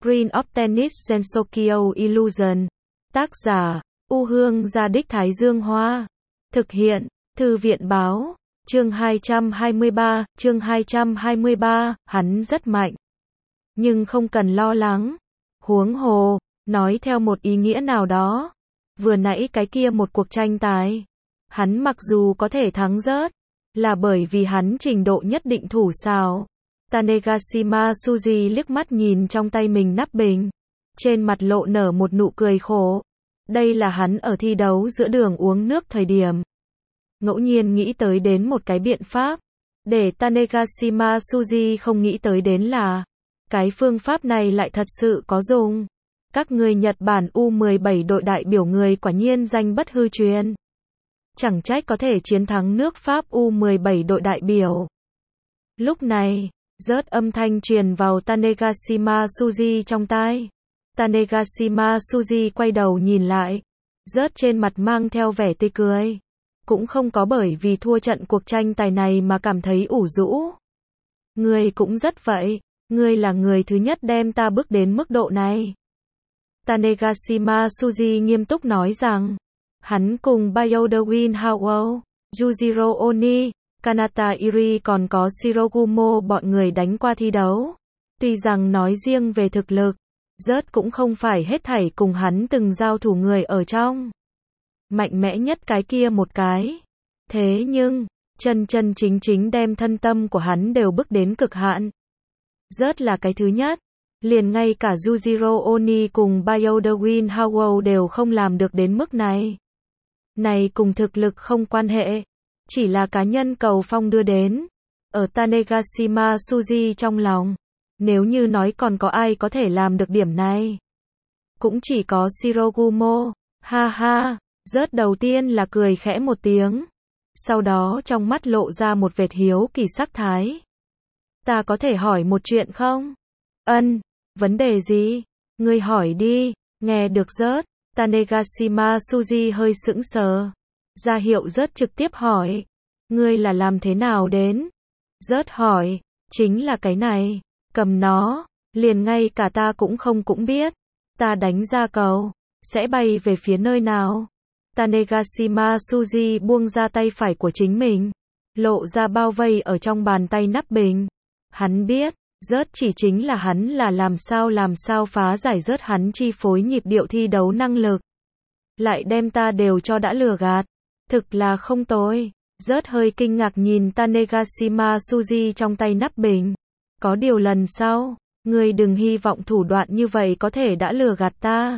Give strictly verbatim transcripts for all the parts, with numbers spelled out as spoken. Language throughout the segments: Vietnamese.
Screen of Tennis Gensokyo Illusion. Tác giả, U Hương Gia Đích Thái Dương Hoa. Thực hiện, Thư viện Báo. Chương hai trăm hai mươi ba, chương hai trăm hai mươi ba, hắn rất mạnh. Nhưng không cần lo lắng. Huống hồ, nói theo một ý nghĩa nào đó. Vừa nãy cái kia một cuộc tranh tài. Hắn mặc dù có thể thắng rớt, là bởi vì hắn trình độ nhất định thủ xào. Tanegashima Tsuji liếc mắt nhìn trong tay mình nắp bình. Trên mặt lộ nở một nụ cười khổ. Đây là hắn ở thi đấu giữa đường uống nước thời điểm. Ngẫu nhiên nghĩ tới đến một cái biện pháp. Để Tanegashima Tsuji không nghĩ tới đến là. Cái phương pháp này lại thật sự có dùng. Các người Nhật Bản U mười bảy đội đại biểu người quả nhiên danh bất hư truyền. Chẳng trách có thể chiến thắng nước Pháp U mười bảy đội đại biểu. Lúc này, rớt âm thanh truyền vào Tanegashima Tsuji trong tai. Tanegashima Tsuji quay đầu nhìn lại. Rớt trên mặt mang theo vẻ tươi cười. Cũng không có bởi vì thua trận cuộc tranh tài này mà cảm thấy ủ rũ. Ngươi cũng rất vậy. Ngươi là người thứ nhất đem ta bước đến mức độ này. Tanegashima Tsuji nghiêm túc nói rằng. Hắn cùng Bayodawin Howell, Yujiro Oni, Kanata Iri còn có Shirogumo bọn người đánh qua thi đấu. Tuy rằng nói riêng về thực lực, rớt cũng không phải hết thảy cùng hắn từng giao thủ người ở trong. Mạnh mẽ nhất cái kia một cái. Thế nhưng, chân chân chính chính đem thân tâm của hắn đều bước đến cực hạn. Rớt là cái thứ nhất. Liền ngay cả Yujiro Oni cùng Bayodawin Howell đều không làm được đến mức này. Này cùng thực lực không quan hệ. Chỉ là cá nhân cầu phong đưa đến. Ở Tanegashima Tsuji trong lòng. Nếu như nói còn có ai có thể làm được điểm này. Cũng chỉ có Shirogumo. Ha ha. Rớt đầu tiên là cười khẽ một tiếng. Sau đó trong mắt lộ ra một vệt hiếu kỳ sắc thái. Ta có thể hỏi một chuyện không? Ân. Vấn đề gì? Ngươi hỏi đi. Nghe được rớt. Tanegashima Tsuji hơi sững sờ. Ra hiệu rớt trực tiếp hỏi. Ngươi là làm thế nào đến? Rớt hỏi. Chính là cái này. Cầm nó. Liền ngay cả ta cũng không cũng biết. Ta đánh ra cầu. Sẽ bay về phía nơi nào? Tanegashima Tsuji buông ra tay phải của chính mình. Lộ ra bao vây ở trong bàn tay nắp bình. Hắn biết. Rớt chỉ chính là hắn là làm sao làm sao phá giải rớt hắn chi phối nhịp điệu thi đấu năng lực. Lại đem ta đều cho đã lừa gạt. Thực là không tồi. Rớt hơi kinh ngạc nhìn Tanegashima Tsuji trong tay nắp bình. Có điều lần sau, ngươi đừng hy vọng thủ đoạn như vậy có thể đã lừa gạt ta.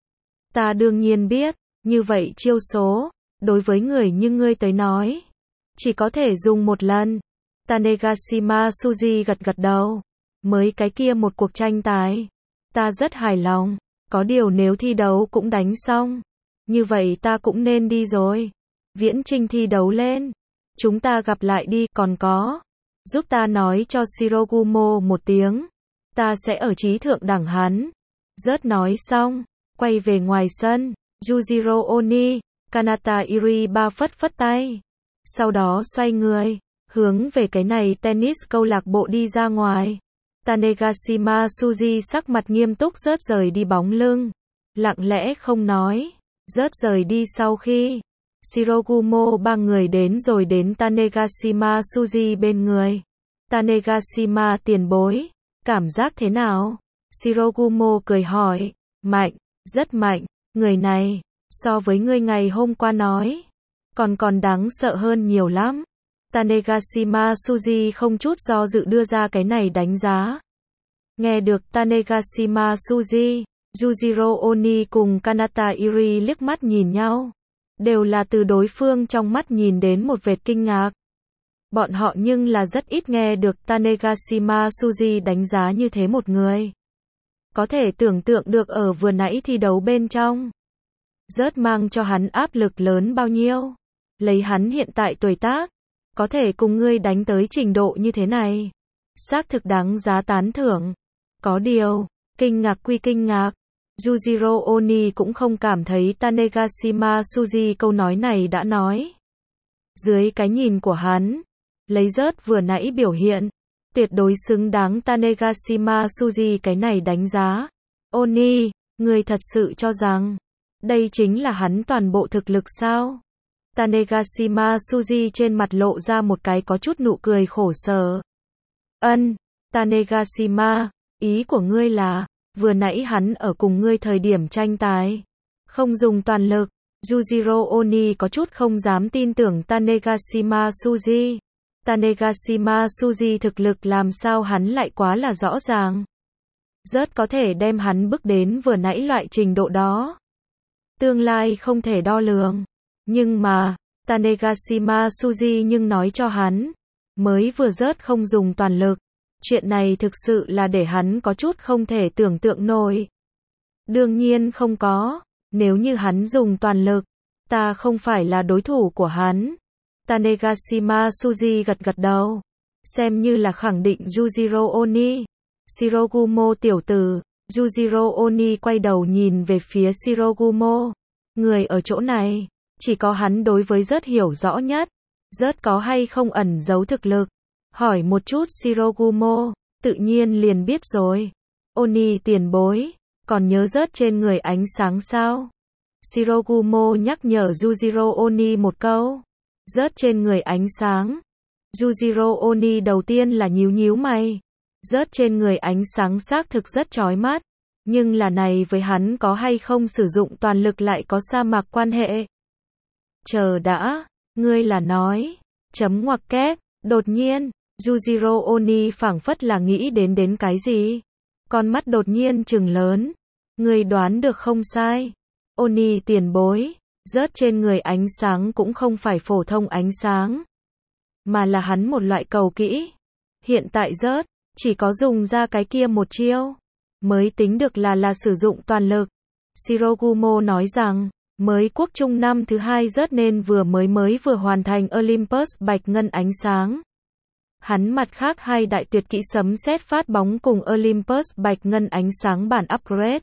Ta đương nhiên biết, như vậy chiêu số, đối với người như ngươi tới nói, chỉ có thể dùng một lần. Tanegashima Tsuji gật gật đầu. Mới cái kia một cuộc tranh tài. Ta rất hài lòng. Có điều nếu thi đấu cũng đánh xong. Như vậy ta cũng nên đi rồi. Viễn Trinh thi đấu lên. Chúng ta gặp lại đi. Còn có. Giúp ta nói cho Shirogumo một tiếng. Ta sẽ ở trí thượng đẳng hắn. Rớt nói xong. Quay về ngoài sân. Yujiro Oni, Kanata Iri ba phất phất tay. Sau đó xoay người. Hướng về cái này tennis câu lạc bộ đi ra ngoài. Tanegashima Tsuji sắc mặt nghiêm túc rớt rời đi bóng lưng. Lặng lẽ không nói. Rớt rời đi sau khi. Shirogumo ba người đến rồi đến Tanegashima Tsuji bên người. Tanegashima tiền bối. Cảm giác thế nào? Shirogumo cười hỏi. Mạnh. Rất mạnh. Người này. So với người ngày hôm qua nói. Còn còn đáng sợ hơn nhiều lắm. Tanegashima Tsuji không chút do dự đưa ra cái này đánh giá. Nghe được Tanegashima Tsuji, Yujiro Oni cùng Kanata Iri liếc mắt nhìn nhau. Đều là từ đối phương trong mắt nhìn đến một vệt kinh ngạc. Bọn họ nhưng là rất ít nghe được Tanegashima Tsuji đánh giá như thế một người. Có thể tưởng tượng được ở vừa nãy thi đấu bên trong. Rớt mang cho hắn áp lực lớn bao nhiêu. Lấy hắn hiện tại tuổi tác. Có thể cùng ngươi đánh tới trình độ như thế này. Xác thực đáng giá tán thưởng. Có điều, kinh ngạc quy kinh ngạc. Yujiro Oni cũng không cảm thấy Tanegashima Tsuji câu nói này đã nói. Dưới cái nhìn của hắn, lấy rớt vừa nãy biểu hiện, tuyệt đối xứng đáng Tanegashima Tsuji cái này đánh giá. Oni, người thật sự cho rằng đây chính là hắn toàn bộ thực lực sao? Tanegashima Suji trên mặt lộ ra một cái có chút nụ cười khổ sở. Ân, Tanegashima, ý của ngươi là, vừa nãy hắn ở cùng ngươi thời điểm tranh tài, không dùng toàn lực. Yujiro Oni có chút không dám tin tưởng Tanegashima Suji. Tanegashima Suji thực lực làm sao hắn lại quá là rõ ràng. Rất có thể đem hắn bước đến vừa nãy loại trình độ đó. Tương lai không thể đo lường. Nhưng mà, Tanegashima Suji nhưng nói cho hắn, mới vừa rớt không dùng toàn lực. Chuyện này thực sự là để hắn có chút không thể tưởng tượng nổi. Đương nhiên không có, nếu như hắn dùng toàn lực, ta không phải là đối thủ của hắn. Tanegashima Suji gật gật đầu, xem như là khẳng định Yujiro Oni. Shirogumo tiểu tử, Yujiro Oni quay đầu nhìn về phía Shirogumo. Người ở chỗ này, chỉ có hắn đối với rất hiểu rõ nhất. Rất có hay không ẩn giấu thực lực. Hỏi một chút Shirogumo, tự nhiên liền biết rồi. Oni tiền bối, còn nhớ rớt trên người ánh sáng sao? Shirogumo nhắc nhở Yujiro Oni một câu. Rớt trên người ánh sáng. Yujiro Oni đầu tiên là nhíu nhíu mày. Rớt trên người ánh sáng xác thực rất chói mắt. Nhưng là này với hắn có hay không sử dụng toàn lực lại có sa mạc quan hệ. Chờ đã, ngươi là nói. Chấm ngoặc kép, đột nhiên, Yujiro Oni phảng phất là nghĩ đến đến cái gì. Con mắt đột nhiên trừng lớn. Ngươi đoán được không sai. Oni tiền bối, rớt trên người ánh sáng cũng không phải phổ thông ánh sáng. Mà là hắn một loại cầu kỹ. Hiện tại rớt, chỉ có dùng ra cái kia một chiêu. Mới tính được là là sử dụng toàn lực. Shirogumo nói rằng, mới quốc trung năm thứ hai rớt nên vừa mới mới vừa hoàn thành Olympus bạch ngân ánh sáng. Hắn mặt khác hai đại tuyệt kỹ sấm sét phát bóng cùng Olympus bạch ngân ánh sáng bản upgrade.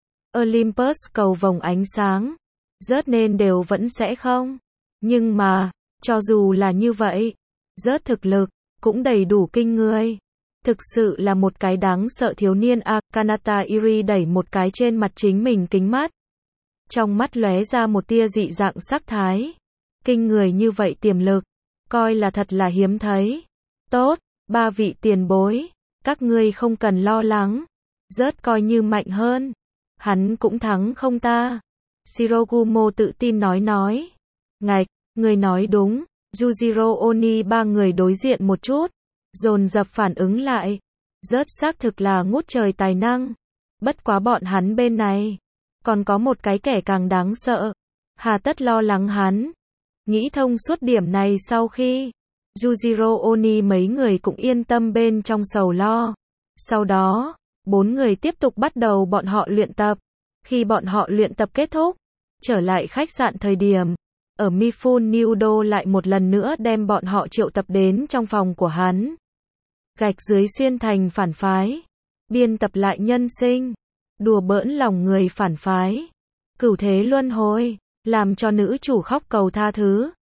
Olympus cầu vồng ánh sáng. Rớt nên đều vẫn sẽ không. Nhưng mà, cho dù là như vậy, rớt thực lực, cũng đầy đủ kinh người. Thực sự là một cái đáng sợ thiếu niên a. Kanata Iri đẩy một cái trên mặt chính mình kính mắt. Trong mắt lóe ra một tia dị dạng sắc thái. Kinh người như vậy tiềm lực, coi là thật là hiếm thấy. Tốt, ba vị tiền bối, các ngươi không cần lo lắng. Rớt coi như mạnh hơn. Hắn cũng thắng không ta. Shirogumo tự tin nói nói. Ngạch, người nói đúng. Yujiro Oni ba người đối diện một chút. Dồn dập phản ứng lại. Rớt xác thực là ngút trời tài năng. Bất quá bọn hắn bên này. Còn có một cái kẻ càng đáng sợ. Hà tất lo lắng hắn. Nghĩ thông suốt điểm này sau khi. Yujiro Oni mấy người cũng yên tâm bên trong sầu lo. Sau đó, bốn người tiếp tục bắt đầu bọn họ luyện tập. Khi bọn họ luyện tập kết thúc, trở lại khách sạn thời điểm, ở Mifune Nudo lại một lần nữa đem bọn họ triệu tập đến trong phòng của hắn. Gạch dưới xuyên thành phản phái, biên tập lại nhân sinh, đùa bỡn lòng người phản phái, cửu thế luân hồi, làm cho nữ chủ khóc cầu tha thứ.